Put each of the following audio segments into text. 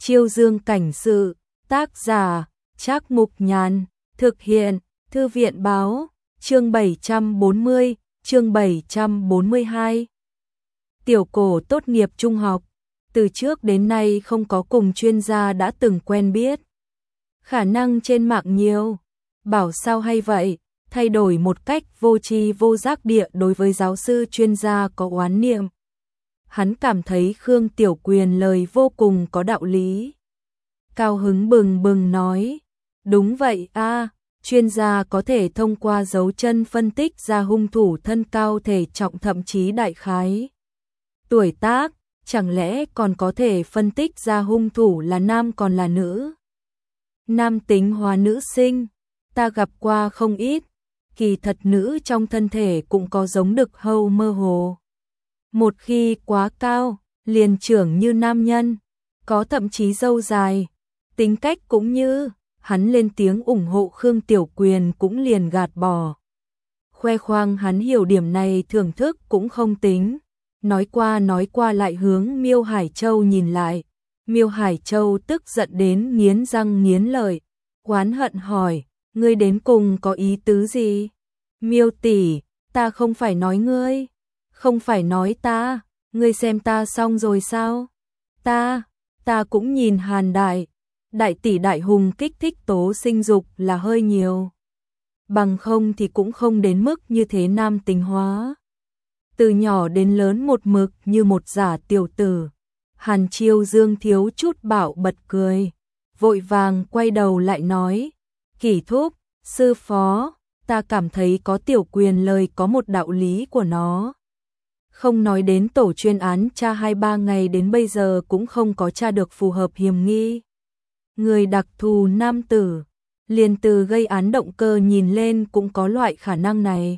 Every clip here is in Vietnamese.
Chiêu Dương cảnh sự, tác giả, Trác Mục Nhàn, thực hiện, Thư viện báo, chương 740, chương 742. Tiểu Cổ tốt nghiệp trung học, từ trước đến nay không có cùng chuyên gia đã từng quen biết. Khả năng trên mạng nhiều, bảo sao hay vậy, thay đổi một cách vô tri vô giác địa đối với giáo sư chuyên gia có oán niệm. Hắn cảm thấy Khương Tiểu Quyền lời vô cùng có đạo lý. Cao hứng bừng bừng nói, đúng vậy a, chuyên gia có thể thông qua dấu chân phân tích ra hung thủ thân cao thể trọng thậm chí đại khái tuổi tác, chẳng lẽ còn có thể phân tích ra hung thủ là nam còn là nữ. Nam tính hóa nữ sinh, ta gặp qua không ít, kỳ thật nữ trong thân thể cũng có giống đực hâu mơ hồ. Một khi quá cao, liền trưởng như nam nhân, có thậm chí râu dài, tính cách cũng như, hắn lên tiếng ủng hộ Khương Tiểu Quyền cũng liền gạt bỏ. Khoe khoang hắn hiểu điểm này thưởng thức cũng không tính, nói qua lại hướng Miêu Hải Châu nhìn lại. Miêu Hải Châu tức giận đến nghiến răng nghiến lợi, oán hận hỏi, ngươi đến cùng có ý tứ gì? Miêu tỷ, ta không phải nói ngươi, không phải nói ta, ngươi xem ta xong rồi sao? Ta cũng nhìn Hàn đại tỷ đại hùng kích thích tố sinh dục là hơi nhiều. Bằng không thì cũng không đến mức như thế nam tính hóa. Từ nhỏ đến lớn một mực như một giả tiểu tử. Hàn Chiêu Dương thiếu chút bạo bật cười, vội vàng quay đầu lại nói, Kỷ thúc, sư phó, ta cảm thấy có Tiểu Quyền lời có một đạo lý của nó. Không nói đến tổ chuyên án tra 2-3 ngày đến bây giờ cũng không có tra được phù hợp hiểm nghi. Người đặc thù nam tử, liền từ gây án động cơ nhìn lên cũng có loại khả năng này.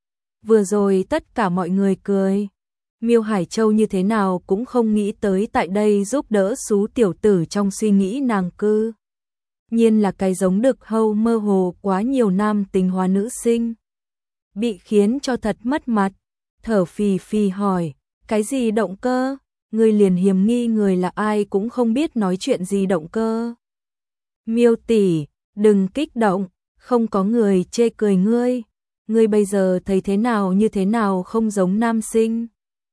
Vừa rồi tất cả mọi người cười. Miêu Hải Châu như thế nào cũng không nghĩ tới tại đây giúp đỡ xú tiểu tử trong suy nghĩ nàng cư. Nhiên là cái giống đực hâu mơ hồ quá nhiều nam tính hóa nữ sinh. Bị khiến cho thật mất mặt, thở phì phì hỏi, cái gì động cơ? Người liền hiểm nghi người là ai cũng không biết nói chuyện gì động cơ. Miêu tỷ, đừng kích động, không có người chê cười ngươi. Ngươi bây giờ thấy thế nào như thế nào không giống nam sinh.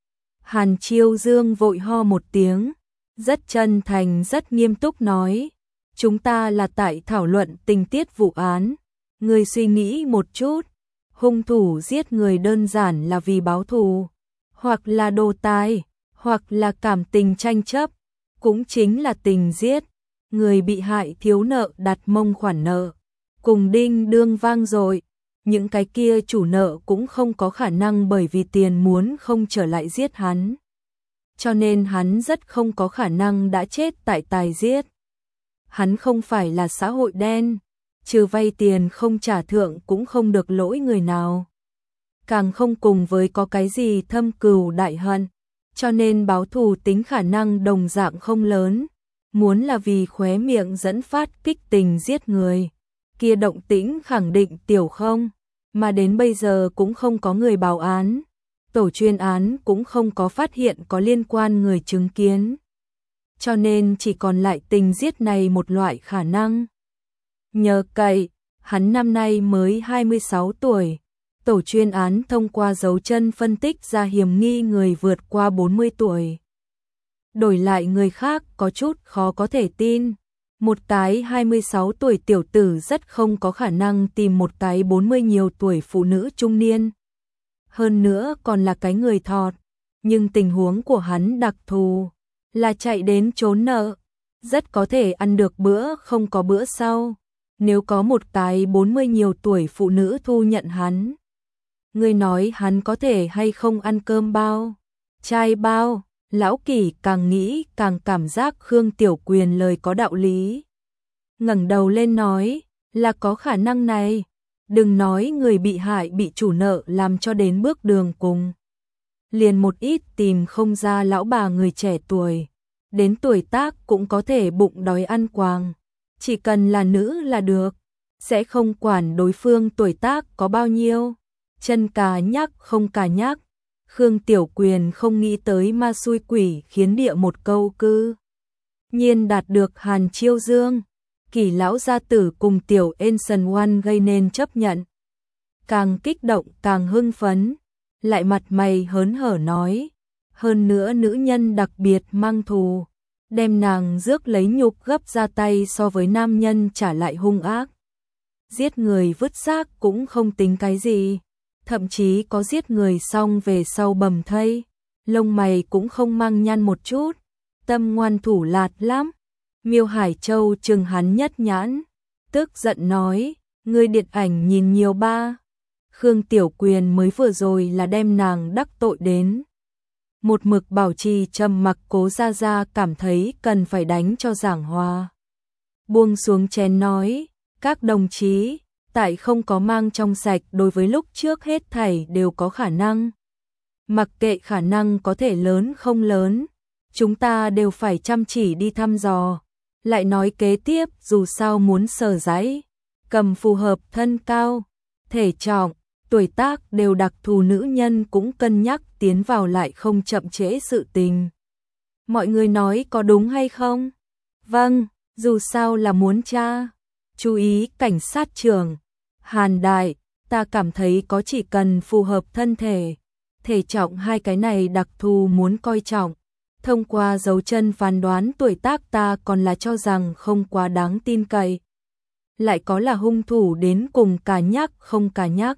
Hàn Chiêu Dương vội ho một tiếng, rất chân thành rất nghiêm túc nói, chúng ta là tại thảo luận tình tiết vụ án, ngươi suy nghĩ một chút, hung thủ giết người đơn giản là vì báo thù, hoặc là đồ tài, hoặc là cảm tình tranh chấp, cũng chính là tình giết, người bị hại thiếu nợ đặt mông khoản nợ, cùng đinh đương vang dội. Những cái kia chủ nợ cũng không có khả năng bởi vì tiền muốn không trở lại giết hắn. Cho nên hắn rất không có khả năng đã chết tại tài giết. Hắn không phải là xã hội đen, trừ vay tiền không trả thượng cũng không được lỗi người nào. Càng không cùng với có cái gì thâm cừu đại hận, cho nên báo thù tính khả năng đồng dạng không lớn. Muốn là vì khóe miệng dẫn phát kích tình giết người. Kia động tĩnh khẳng định tiểu không, mà đến bây giờ cũng không có người báo án, tổ chuyên án cũng không có phát hiện có liên quan người chứng kiến. Cho nên chỉ còn lại tình giết này một loại khả năng. Nhờ cậy, hắn năm nay mới 26 tuổi, tổ chuyên án thông qua dấu chân phân tích ra hiểm nghi người vượt qua 40 tuổi. Đổi lại người khác có chút khó có thể tin. Một cái 26 tuổi tiểu tử rất không có khả năng tìm một cái 40 nhiều tuổi phụ nữ trung niên. Hơn nữa còn là cái người thọt, nhưng tình huống của hắn đặc thù, là chạy đến trốn nợ, rất có thể ăn được bữa không có bữa sau. Nếu có một cái 40 nhiều tuổi phụ nữ thu nhận hắn, người nói hắn có thể hay không ăn cơm bao, chai bao. Lão Kỷ càng nghĩ càng cảm giác Khương Tiểu Quyền lời có đạo lý. Ngẩng đầu lên nói, là có khả năng này. Đừng nói người bị hại bị chủ nợ làm cho đến bước đường cùng. Liền một ít tìm không ra lão bà người trẻ tuổi. Đến tuổi tác cũng có thể bụng đói ăn quàng. Chỉ cần là nữ là được. Sẽ không quản đối phương tuổi tác có bao nhiêu. Chân cà nhắc không cà nhắc. Khương Tiểu Quyền không nghĩ tới ma xui quỷ khiến địa một câu cư. nhiên đạt được Hàn Chiêu Dương, Kỳ lão gia tử cùng tiểu Ancient One gây nên chấp nhận. Càng kích động càng hưng phấn, lại mặt mày hớn hở nói, hơn nữa nữ nhân đặc biệt mang thù, đem nàng rước lấy nhục gấp ra tay so với nam nhân trả lại hung ác. Giết người vứt xác cũng không tính cái gì, thậm chí có giết người xong về sau bầm thây, lông mày cũng không mang nhăn một chút, tâm ngoan thủ lạt lắm. Miêu Hải Châu chừng hắn nhất nhãn, tức giận nói, ngươi điện ảnh nhìn nhiều ba. Khương Tiểu Quyền mới vừa rồi là đem nàng đắc tội đến. Một mực bảo trì trầm mặc Cố Gia Gia cảm thấy cần phải đánh cho giảng hòa. Buông xuống chén nói, các đồng chí, tại không có mang trong sạch đối với lúc trước hết thảy đều có khả năng. Mặc kệ khả năng có thể lớn không lớn, chúng ta đều phải chăm chỉ đi thăm dò. Lại nói kế tiếp dù sao muốn sở giấy, cầm phù hợp thân cao, thể trọng, tuổi tác đều đặc thù nữ nhân cũng cân nhắc tiến vào lại không chậm trễ sự tình. Mọi người nói có đúng hay không? Vâng, dù sao là muốn tra. Chú ý cảnh sát trưởng. Hàn Đại, ta cảm thấy có chỉ cần phù hợp thân thể, thể trọng hai cái này đặc thù muốn coi trọng. Thông qua dấu chân phán đoán tuổi tác ta còn là cho rằng không quá đáng tin cậy. Lại có là hung thủ đến cùng cả nhắc không cả nhắc.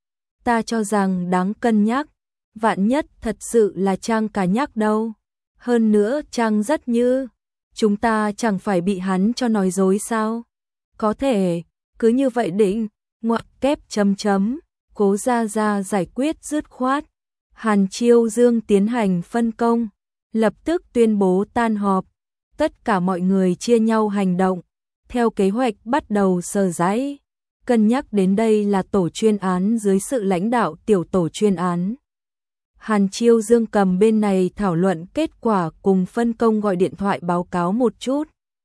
Ta cho rằng đáng cân nhắc, vạn nhất thật sự là Trang cả nhắc đâu. Hơn nữa Trang rất như, chúng ta chẳng phải bị hắn cho nói dối sao? Có thể, cứ như vậy định, ngoặc kép chấm chấm, Cố Gia Gia giải quyết dứt khoát. Hàn Chiêu Dương tiến hành phân công, lập tức tuyên bố tan họp, tất cả mọi người chia nhau hành động, theo kế hoạch bắt đầu sờ giấy. Cân nhắc đến đây là tổ chuyên án dưới sự lãnh đạo tiểu tổ chuyên án. Hàn Chiêu Dương cầm bên này thảo luận kết quả cùng phân công gọi điện thoại báo cáo một chút.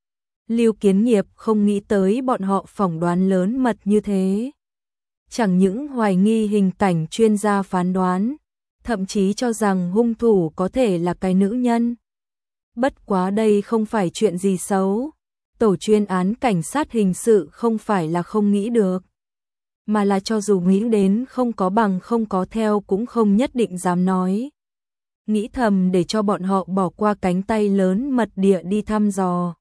Lưu Kiến Nghiệp không nghĩ tới bọn họ phỏng đoán lớn mật như thế. Chẳng những hoài nghi hình cảnh chuyên gia phán đoán, thậm chí cho rằng hung thủ có thể là cái nữ nhân. Bất quá đây không phải chuyện gì xấu. Tổ chuyên án cảnh sát hình sự không phải là không nghĩ được, mà là cho dù nghĩ đến không có bằng không có theo cũng không nhất định dám nói. Nghĩ thầm để cho bọn họ bỏ qua cánh tay lớn mật địa đi thăm dò.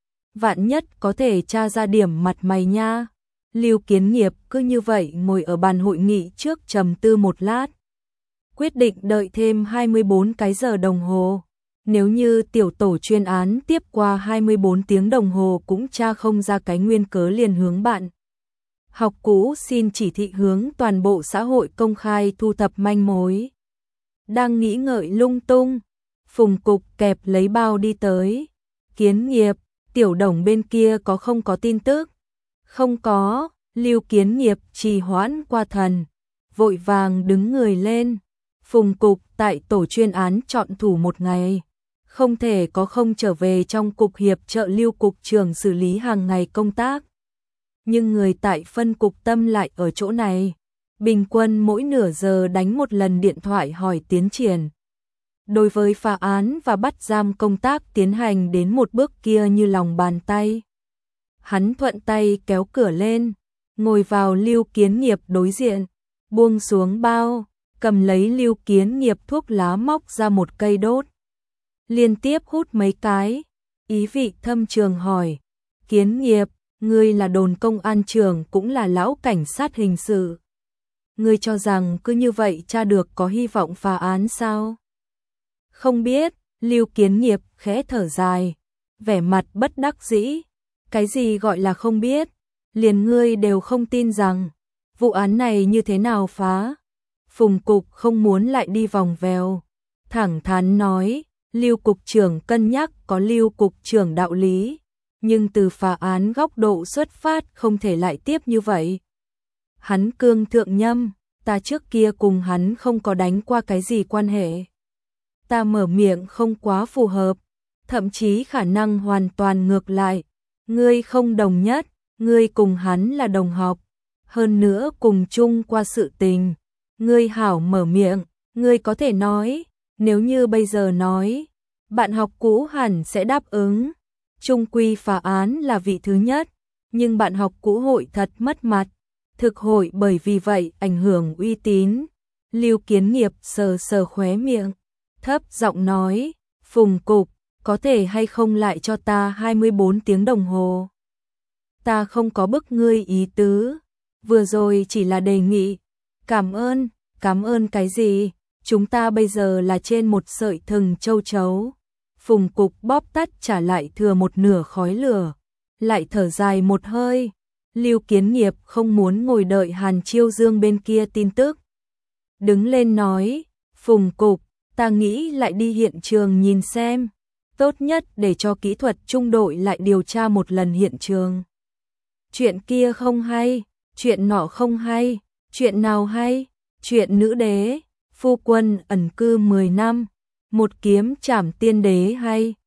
Vạn nhất có thể tra ra điểm mặt mày nha. Lưu Kiến Nghiệp cứ như vậy ngồi ở bàn hội nghị trước trầm tư một lát. Quyết định đợi thêm 24 cái giờ đồng hồ. Nếu như tiểu tổ chuyên án tiếp qua 24 tiếng đồng hồ cũng tra không ra cái nguyên cớ liền hướng bạn. Học cũ xin chỉ thị hướng toàn bộ xã hội công khai thu thập manh mối. Đang nghĩ ngợi lung tung, Phùng Cục kẹp lấy bao đi tới. Kiến Nghiệp, tiểu đồng bên kia có không có tin tức? Không có, Lưu Kiến Nghiệp trì hoãn qua thần, vội vàng đứng người lên. Phùng Cục tại tổ chuyên án chọn thủ một ngày. Không thể có không trở về trong cục hiệp trợ Lưu cục trưởng xử lý hàng ngày công tác. Nhưng người tại phân cục tâm lại ở chỗ này. Bình quân mỗi nửa giờ đánh một lần điện thoại hỏi tiến triển. Đối với phá án và bắt giam công tác tiến hành đến một bước kia như lòng bàn tay. Hắn thuận tay kéo cửa lên, ngồi vào Lưu Kiến Nghiệp đối diện, buông xuống bao, cầm lấy Lưu Kiến Nghiệp thuốc lá móc ra một cây đốt. Liên tiếp hút mấy cái, ý vị thâm trường hỏi, Kiến Nghiệp, ngươi là đồn công an trưởng cũng là lão cảnh sát hình sự. Ngươi cho rằng cứ như vậy tra được có hy vọng phá án sao? Không biết, Lưu Kiến Nghiệp khẽ thở dài, vẻ mặt bất đắc dĩ. Cái gì gọi là không biết, liền ngươi đều không tin rằng vụ án này như thế nào phá. Phùng Cục không muốn lại đi vòng vèo, thẳng thắn nói, Lưu Cục trưởng cân nhắc có Lưu Cục trưởng đạo lý, nhưng từ phá án góc độ xuất phát không thể lại tiếp như vậy. Hắn cương thượng nhâm, ta trước kia cùng hắn không có đánh qua cái gì quan hệ. Ta mở miệng không quá phù hợp, thậm chí khả năng hoàn toàn ngược lại. Ngươi không đồng nhất, ngươi cùng hắn là đồng học, hơn nữa cùng chung qua sự tình. Ngươi hảo mở miệng, ngươi có thể nói, nếu như bây giờ nói, bạn học cũ hẳn sẽ đáp ứng. Trung quy phá án là vị thứ nhất, nhưng bạn học cũ hội thật mất mặt, thực hội bởi vì vậy ảnh hưởng uy tín. Lưu Kiến Nghiệp sờ sờ khóe miệng, thấp giọng nói, Phùng Cục, có thể hay không lại cho ta 24 tiếng đồng hồ? Ta không có bức ngươi ý tứ, vừa rồi chỉ là đề nghị. Cảm ơn cái gì? Chúng ta bây giờ là trên một sợi thừng châu chấu. Phùng Cục bóp tắt trả lại thừa một nửa khói lửa, lại thở dài một hơi. Lưu Kiến Nghiệp không muốn ngồi đợi Hàn Chiêu Dương bên kia tin tức. Đứng lên nói, Phùng Cục, ta nghĩ lại đi hiện trường nhìn xem. Tốt nhất để cho kỹ thuật trung đội lại điều tra một lần hiện trường. Chuyện kia không hay, chuyện nọ không hay, chuyện nào hay? Chuyện nữ đế, phu quân ẩn cư 10 năm, một kiếm trảm tiên đế hay.